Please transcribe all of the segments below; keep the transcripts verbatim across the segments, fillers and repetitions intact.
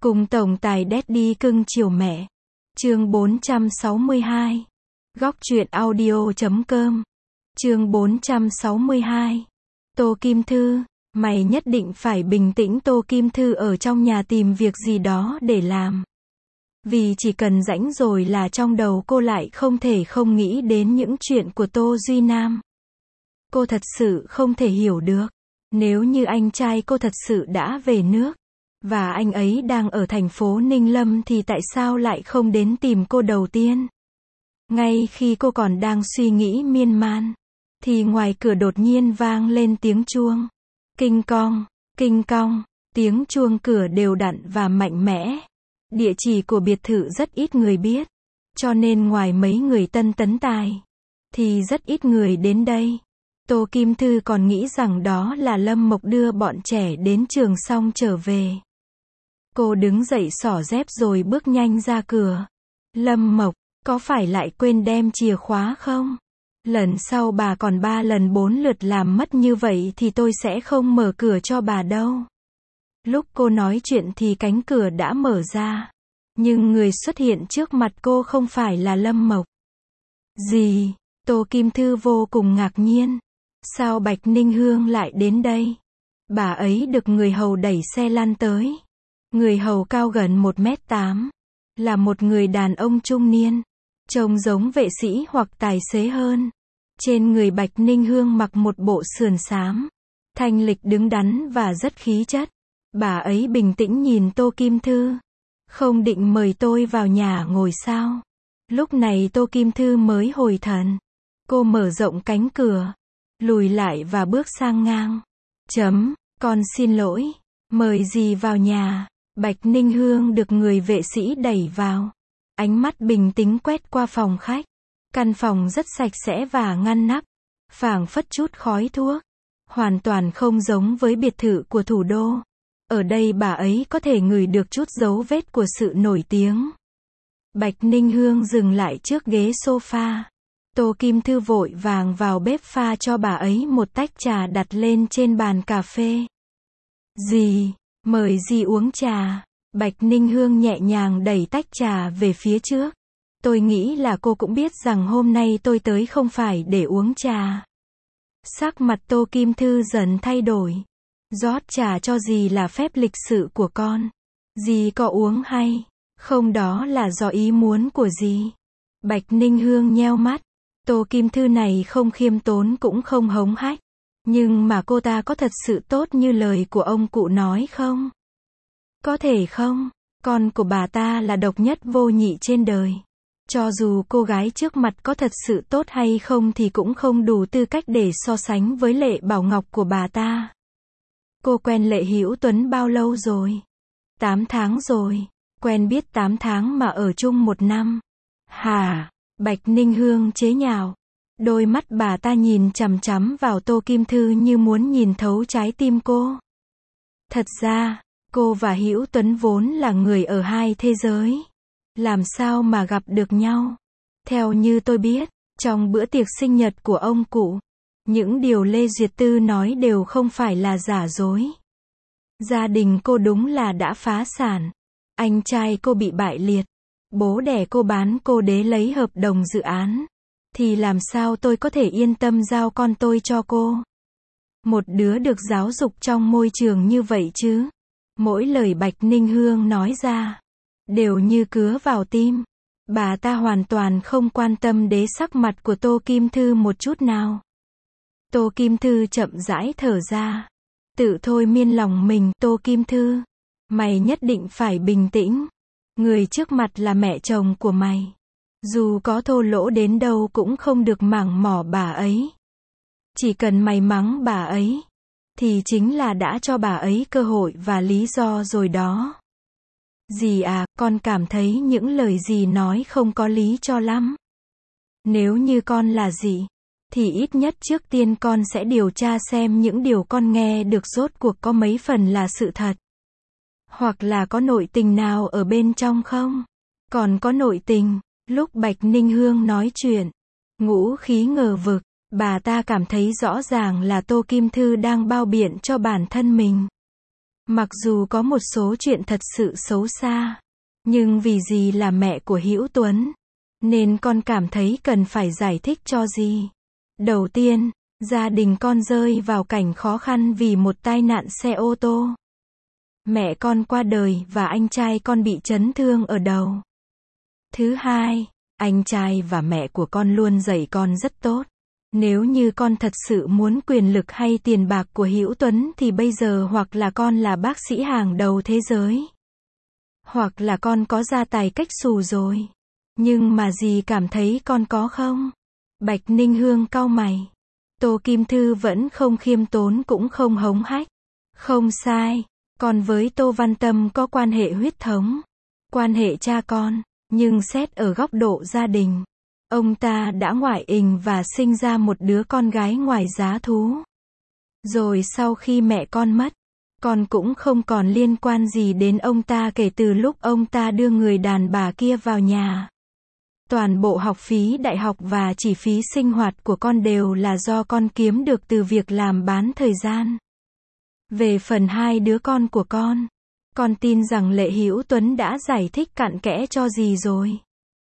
Cùng tổng tài Daddy cưng chiều mẹ. Chương bốn trăm sáu mươi hai. Góc truyện audio chấm com. Chương bốn trăm sáu mươi hai. Tô Kim Thư, mày nhất định phải bình tĩnh. Tô Kim Thư ở trong nhà tìm việc gì đó để làm. Vì chỉ cần rảnh rồi là trong đầu cô lại không thể không nghĩ đến những chuyện của Tô Duy Nam. Cô thật sự không thể hiểu được. Nếu như anh trai cô thật sự đã về nước, và anh ấy đang ở thành phố Ninh Lâm thì tại sao lại không đến tìm cô đầu tiên? Ngay khi cô còn đang suy nghĩ miên man, thì ngoài cửa đột nhiên vang lên tiếng chuông. Kinh cong, kinh cong, tiếng chuông cửa đều đặn và mạnh mẽ. Địa chỉ của biệt thự rất ít người biết, cho nên ngoài mấy người tân tấn tài, thì rất ít người đến đây. Tô Kim Thư còn nghĩ rằng đó là Lâm Mộc đưa bọn trẻ đến trường xong trở về. Cô đứng dậy xỏ dép rồi bước nhanh ra cửa. Lâm Mộc, có phải lại quên đem chìa khóa không? Lần sau bà còn ba lần bốn lượt làm mất như vậy thì tôi sẽ không mở cửa cho bà đâu. Lúc cô nói chuyện thì cánh cửa đã mở ra. Nhưng người xuất hiện trước mặt cô không phải là Lâm Mộc. Gì? Tô Kim Thư vô cùng ngạc nhiên. Sao Bạch Ninh Hương lại đến đây? Bà ấy được người hầu đẩy xe lăn tới. Người hầu cao gần một mét tám. Là một người đàn ông trung niên. Trông giống vệ sĩ hoặc tài xế hơn. Trên người Bạch Ninh Hương mặc một bộ sườn xám. Thanh lịch đứng đắn và rất khí chất. Bà ấy bình tĩnh nhìn Tô Kim Thư. Không định mời tôi vào nhà ngồi sao? Lúc này Tô Kim Thư mới hồi thần. Cô mở rộng cánh cửa, lùi lại và bước sang ngang. Chấm, con xin lỗi. Mời gì vào nhà? Bạch Ninh Hương được người vệ sĩ đẩy vào. Ánh mắt bình tĩnh quét qua phòng khách. Căn phòng rất sạch sẽ và ngăn nắp. Phảng phất chút khói thuốc. Hoàn toàn không giống với biệt thự của thủ đô. Ở đây bà ấy có thể ngửi được chút dấu vết của sự nổi tiếng. Bạch Ninh Hương dừng lại trước ghế sofa. Tô Kim Thư vội vàng vào bếp pha cho bà ấy một tách trà đặt lên trên bàn cà phê. Gì? Mời gì uống trà? Bạch Ninh Hương nhẹ nhàng đẩy tách trà về phía trước. Tôi nghĩ là cô cũng biết rằng hôm nay tôi tới không phải để uống trà. Sắc mặt Tô Kim Thư dần thay đổi. Rót trà cho dì là phép lịch sự của con. Dì có uống hay không đó là do ý muốn của dì. Bạch Ninh Hương nheo mắt. Tô Kim Thư này không khiêm tốn cũng không hống hách. Nhưng mà cô ta có thật sự tốt như lời của ông cụ nói không? Có thể không? Con của bà ta là độc nhất vô nhị trên đời. Cho dù cô gái trước mặt có thật sự tốt hay không thì cũng không đủ tư cách để so sánh với Lệ Bảo Ngọc của bà ta. Cô quen Lệ Hữu Tuấn bao lâu rồi? Tám tháng rồi. Quen biết tám tháng mà ở chung một năm. Hả? Bạch Ninh Hương chế nhạo. Đôi mắt bà ta nhìn chằm chằm vào Tô Kim Thư như muốn nhìn thấu trái tim cô. Thật ra, cô và Hữu Tuấn vốn là người ở hai thế giới. Làm sao mà gặp được nhau? Theo như tôi biết, trong bữa tiệc sinh nhật của ông cụ, những điều Lê Duyệt Tư nói đều không phải là giả dối. Gia đình cô đúng là đã phá sản. Anh trai cô bị bại liệt. Bố đẻ cô bán cô đế lấy hợp đồng dự án. Thì làm sao tôi có thể yên tâm giao con tôi cho cô? Một đứa được giáo dục trong môi trường như vậy chứ? Mỗi lời Bạch Ninh Hương nói ra đều như cứa vào tim. Bà ta hoàn toàn không quan tâm đến sắc mặt của Tô Kim Thư một chút nào. Tô Kim Thư chậm rãi thở ra. Tự thôi miên lòng mình. Tô Kim Thư, mày nhất định phải bình tĩnh. Người trước mặt là mẹ chồng của mày. Dù có thô lỗ đến đâu cũng không được mảng mỏ bà ấy. Chỉ cần mày mắng bà ấy, thì chính là đã cho bà ấy cơ hội và lý do rồi đó. Dì à, con cảm thấy những lời dì nói không có lý cho lắm. Nếu như con là dì, thì ít nhất trước tiên con sẽ điều tra xem những điều con nghe được rốt cuộc có mấy phần là sự thật. Hoặc là có nội tình nào ở bên trong không? Còn có nội tình. Lúc Bạch Ninh Hương nói chuyện, ngũ khí ngờ vực, bà ta cảm thấy rõ ràng là Tô Kim Thư đang bao biện cho bản thân mình. Mặc dù có một số chuyện thật sự xấu xa, nhưng vì dì là mẹ của Hữu Tuấn, nên con cảm thấy cần phải giải thích cho dì. Đầu tiên, gia đình con rơi vào cảnh khó khăn vì một tai nạn xe ô tô. Mẹ con qua đời và anh trai con bị chấn thương ở đầu. Thứ hai, anh trai và mẹ của con luôn dạy con rất tốt. Nếu như con thật sự muốn quyền lực hay tiền bạc của Hữu Tuấn thì bây giờ hoặc là con là bác sĩ hàng đầu thế giới, hoặc là con có gia tài cách xù rồi. Nhưng mà dì cảm thấy con có không? Bạch Ninh Hương cau mày. Tô Kim Thư vẫn không khiêm tốn cũng không hống hách. Không sai, con với Tô Văn Tâm có quan hệ huyết thống, quan hệ cha con, nhưng xét ở góc độ gia đình, ông ta đã ngoại tình và sinh ra một đứa con gái ngoài giá thú. Rồi sau khi mẹ con mất, con cũng không còn liên quan gì đến ông ta kể từ lúc ông ta đưa người đàn bà kia vào nhà. Toàn bộ học phí đại học và chi phí sinh hoạt của con đều là do con kiếm được từ việc làm bán thời gian. Về phần hai đứa con của con, con tin rằng Lệ Hữu Tuấn đã giải thích cặn kẽ cho dì rồi.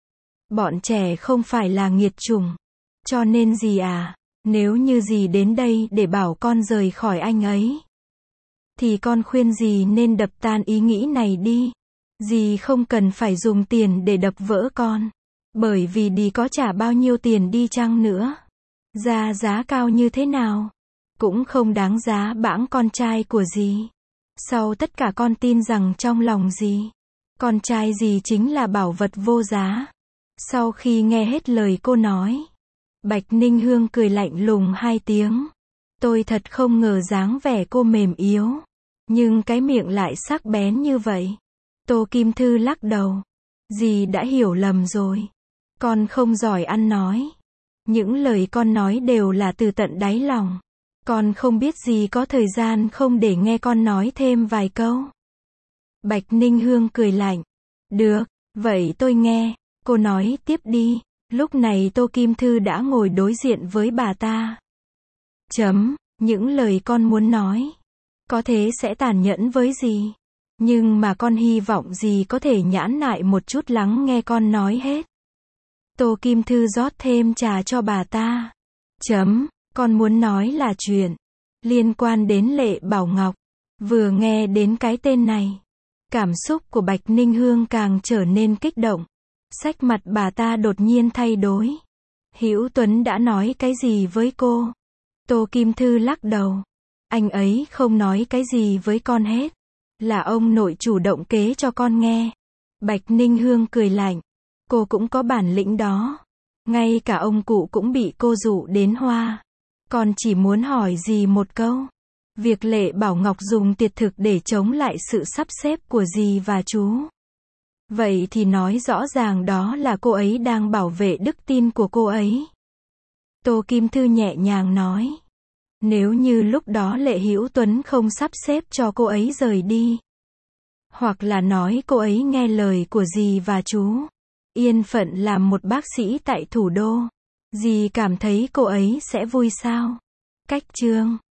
Bọn trẻ không phải là nghiệt chủng. Cho nên dì à, nếu như dì đến đây để bảo con rời khỏi anh ấy, thì con khuyên dì nên đập tan ý nghĩ này đi. Dì không cần phải dùng tiền để đập vỡ con. Bởi vì đi có trả bao nhiêu tiền đi chăng nữa, ra giá cao như thế nào, cũng không đáng giá bẵng con trai của dì. Sau tất cả con tin rằng trong lòng dì, con trai dì chính là bảo vật vô giá. Sau khi nghe hết lời cô nói, Bạch Ninh Hương cười lạnh lùng hai tiếng. Tôi thật không ngờ dáng vẻ cô mềm yếu, nhưng cái miệng lại sắc bén như vậy. Tô Kim Thư lắc đầu. Dì đã hiểu lầm rồi. Con không giỏi ăn nói. Những lời con nói đều là từ tận đáy lòng. Con không biết dì có thời gian không để nghe con nói thêm vài câu. Bạch Ninh Hương cười lạnh. Được, vậy tôi nghe. Cô nói tiếp đi. Lúc này Tô Kim Thư đã ngồi đối diện với bà ta. Chấm, những lời con muốn nói, có thể sẽ tàn nhẫn với dì. Nhưng mà con hy vọng dì có thể nhãn nại một chút lắng nghe con nói hết. Tô Kim Thư rót thêm trà cho bà ta. Chấm, con muốn nói là chuyện liên quan đến Lệ Bảo Ngọc. Vừa nghe đến cái tên này, cảm xúc của Bạch Ninh Hương càng trở nên kích động. Sắc mặt bà ta đột nhiên thay đổi. Hữu Tuấn đã nói cái gì với cô? Tô Kim Thư lắc đầu. Anh ấy không nói cái gì với con hết. Là ông nội chủ động kế cho con nghe. Bạch Ninh Hương cười lạnh. Cô cũng có bản lĩnh đó. Ngay cả ông cụ cũng bị cô dụ đến hoa. Con chỉ muốn hỏi dì một câu. Việc Lệ Bảo Ngọc dùng tiệt thực để chống lại sự sắp xếp của dì và chú, vậy thì nói rõ ràng đó là cô ấy đang bảo vệ đức tin của cô ấy. Tô Kim Thư nhẹ nhàng nói. Nếu như lúc đó Lệ Hữu Tuấn không sắp xếp cho cô ấy rời đi, hoặc là nói cô ấy nghe lời của dì và chú, yên phận làm một bác sĩ tại thủ đô, dì cảm thấy cô ấy sẽ vui sao? Cách chương